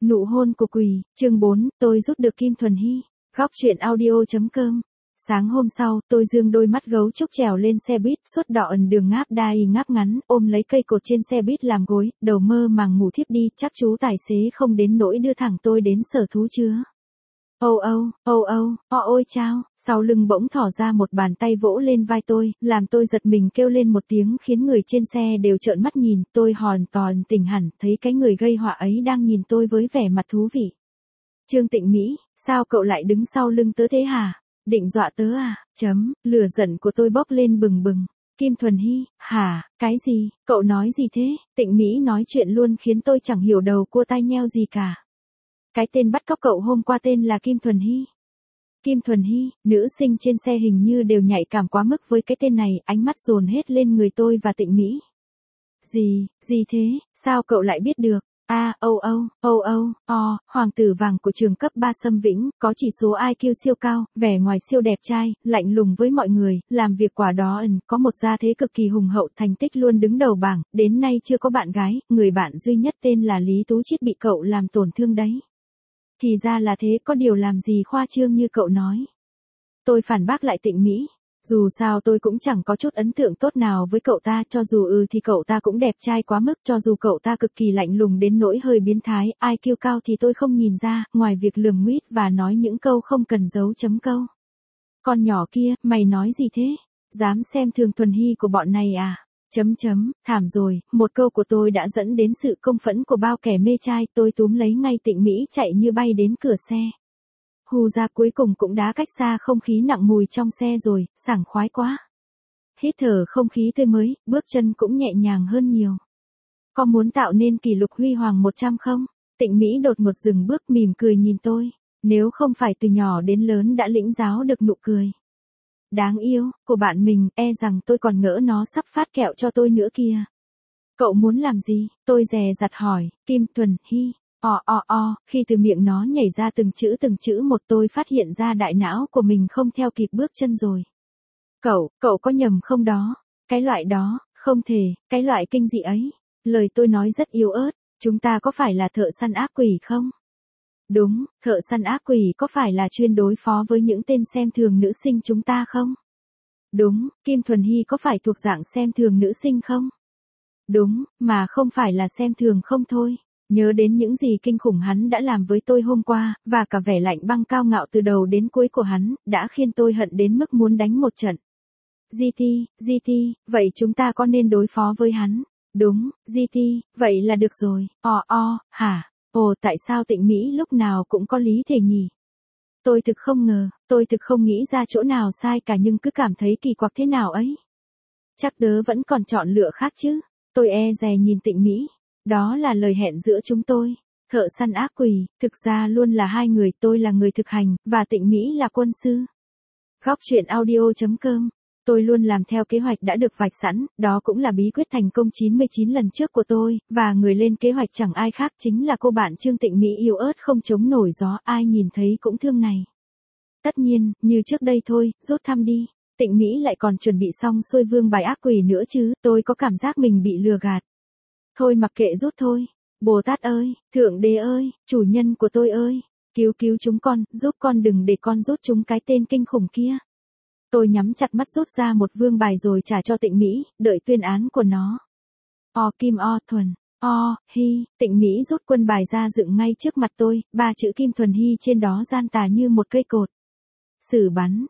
Nụ hôn của quỷ, chương 4, tôi rút được Kim Thuần Hy. Góc truyện audio.com. Sáng hôm sau, tôi dương đôi mắt gấu trúc trèo lên xe buýt, suốt đỏ ẩn đường ngáp đai ngáp ngắn, ôm lấy cây cột trên xe buýt làm gối, đầu mơ màng ngủ thiếp đi, chắc chú tài xế không đến nỗi đưa thẳng tôi đến sở thú chứa. Ôi chao, sau lưng bỗng thỏ ra một bàn tay vỗ lên vai tôi, làm tôi giật mình kêu lên một tiếng khiến người trên xe đều trợn mắt nhìn, tôi hoàn toàn tỉnh hẳn, thấy cái người gây họa ấy đang nhìn tôi với vẻ mặt thú vị. Trương Tịnh Mỹ, sao cậu lại đứng sau lưng tớ thế hả? Định dọa tớ à? Lửa giận của tôi bốc lên bừng bừng. Kim Thuần Hy, hả, cái gì, cậu nói gì thế? Tịnh Mỹ nói chuyện luôn khiến tôi chẳng hiểu đầu cua tai nheo gì cả. Cái tên bắt cóc cậu hôm qua tên là Kim Thuần Hy. Kim Thuần Hy, nữ sinh trên xe hình như đều nhạy cảm quá mức với cái tên này, ánh mắt dồn hết lên người tôi và Tịnh Mỹ. Gì thế, sao cậu lại biết được? Hoàng tử vàng của trường cấp 3 Sâm Vĩnh, có chỉ số IQ siêu cao, vẻ ngoài siêu đẹp trai, lạnh lùng với mọi người, làm việc quả đó có một gia thế cực kỳ hùng hậu, thành tích luôn đứng đầu bảng, đến nay chưa có bạn gái, người bạn duy nhất tên là Lý Tú Chiết bị cậu làm tổn thương đấy. Thì ra là thế, có điều làm gì khoa trương như cậu nói. Tôi phản bác lại Tịnh Mỹ. Dù sao tôi cũng chẳng có chút ấn tượng tốt nào với cậu ta, cho dù thì cậu ta cũng đẹp trai quá mức, cho dù cậu ta cực kỳ lạnh lùng đến nỗi hơi biến thái, IQ cao thì tôi không nhìn ra, ngoài việc lườm nguýt và nói những câu không cần dấu chấm câu. Con nhỏ kia, mày nói gì thế? Dám xem thường Thuần Hy của bọn này à? Thảm rồi, một câu của tôi đã dẫn đến sự công phẫn của bao kẻ mê trai, tôi túm lấy ngay Tịnh Mỹ chạy như bay đến cửa xe. Hù ra cuối cùng cũng đã cách xa không khí nặng mùi trong xe rồi, sảng khoái quá. Hít thở không khí tươi mới, bước chân cũng nhẹ nhàng hơn nhiều. Có muốn tạo nên kỷ lục huy hoàng 100 không? Tịnh Mỹ đột ngột dừng bước mỉm cười nhìn tôi. Nếu không phải từ nhỏ đến lớn đã lĩnh giáo được nụ cười đáng yêu của bạn mình, e rằng tôi còn ngỡ nó sắp phát kẹo cho tôi nữa kìa. Cậu muốn làm gì? Tôi dè dặt hỏi. Kim Thuần Hy. Khi từ miệng nó nhảy ra từng chữ một, tôi phát hiện ra đại não của mình không theo kịp bước chân rồi. Cậu có nhầm không đó? Cái loại đó, không thể, cái loại kinh dị ấy. Lời tôi nói rất yếu ớt, chúng ta có phải là thợ săn ác quỷ không? Đúng, thợ săn ác quỷ có phải là chuyên đối phó với những tên xem thường nữ sinh chúng ta không? Đúng, Kim Thuần Hy có phải thuộc dạng xem thường nữ sinh không? Đúng, mà không phải là xem thường không thôi. Nhớ đến những gì kinh khủng hắn đã làm với tôi hôm qua, và cả vẻ lạnh băng cao ngạo từ đầu đến cuối của hắn, đã khiến tôi hận đến mức muốn đánh một trận. GT, vậy chúng ta có nên đối phó với hắn? Đúng, GT, vậy là được rồi. Hả? Tại sao Tịnh Mỹ lúc nào cũng có lý thế nhỉ? Tôi thực không ngờ, tôi thực không nghĩ ra chỗ nào sai cả, nhưng cứ cảm thấy kỳ quặc thế nào ấy. Chắc tớ vẫn còn chọn lựa khác chứ. Tôi e dè nhìn Tịnh Mỹ. Đó là lời hẹn giữa chúng tôi. Thợ săn ác quỷ, thực ra luôn là hai người, tôi là người thực hành, và Tịnh Mỹ là quân sư. Góc truyện audio.com. Tôi luôn làm theo kế hoạch đã được vạch sẵn, đó cũng là bí quyết thành công 99 lần trước của tôi, và người lên kế hoạch chẳng ai khác chính là cô bạn Trương Tịnh Mỹ yếu ớt không chống nổi gió, ai nhìn thấy cũng thương này. Tất nhiên, như trước đây thôi, rút thăm đi. Tịnh Mỹ lại còn chuẩn bị xong xuôi vương bài ác quỷ nữa chứ, tôi có cảm giác mình bị lừa gạt. Thôi mặc kệ rút thôi. Bồ Tát ơi, Thượng Đế ơi, chủ nhân của tôi ơi, cứu chúng con, giúp con đừng để con rút chúng cái tên kinh khủng kia. Tôi nhắm chặt mắt rút ra một vương bài rồi trả cho Tịnh Mỹ, đợi tuyên án của nó. Kim Thuần, Hy, Tịnh Mỹ rút quân bài ra dựng ngay trước mặt tôi, 3 chữ Kim Thuần Hy trên đó gian tà như một cây cột. Xử bắn,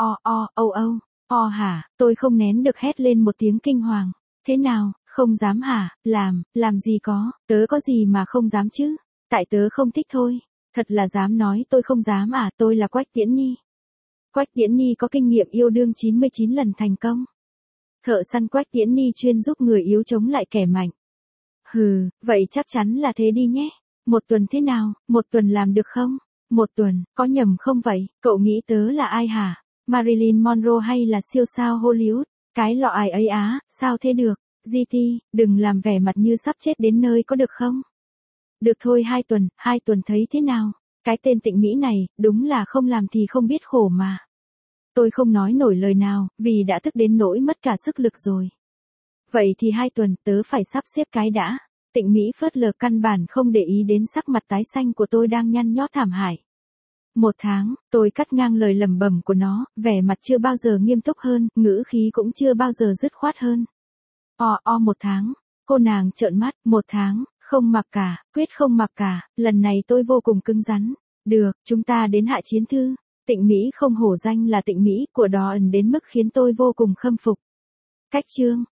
hả, tôi không nén được hét lên một tiếng kinh hoàng. Thế nào, không dám hả? Làm gì tớ có gì mà không dám chứ? Tại tớ không thích thôi. Thật là dám nói tôi không dám à, tôi là Quách Tiễn Nhi. Quách Tiễn Nhi có kinh nghiệm yêu đương 99 lần thành công. Thợ săn Quách Tiễn Nhi chuyên giúp người yếu chống lại kẻ mạnh. Vậy chắc chắn là thế đi nhé. 1 tuần thế nào, 1 tuần làm được không? 1 tuần, có nhầm không vậy? Cậu nghĩ tớ là ai hả? Marilyn Monroe hay là siêu sao Hollywood? Cái lọ ai ấy á, sao thế được? GT, đừng làm vẻ mặt như sắp chết đến nơi có được không? Được thôi 2 tuần thấy thế nào? Cái tên Tịnh Mỹ này, đúng là không làm thì không biết khổ mà. Tôi không nói nổi lời nào, vì đã tức đến nỗi mất cả sức lực rồi. Vậy thì 2 tuần, tớ phải sắp xếp cái đã. Tịnh Mỹ phớt lờ căn bản không để ý đến sắc mặt tái xanh của tôi đang nhăn nhó thảm hại. 1 tháng, tôi cắt ngang lời lẩm bẩm của nó, vẻ mặt chưa bao giờ nghiêm túc hơn, ngữ khí cũng chưa bao giờ dứt khoát hơn. 1 tháng, cô nàng trợn mắt, 1 tháng, không mặc cả, quyết không mặc cả, lần này tôi vô cùng cứng rắn. Được, chúng ta đến hạ chiến thư. Tịnh Mỹ không hổ danh là Tịnh Mỹ của đó ẩn đến mức khiến tôi vô cùng khâm phục. Cách chương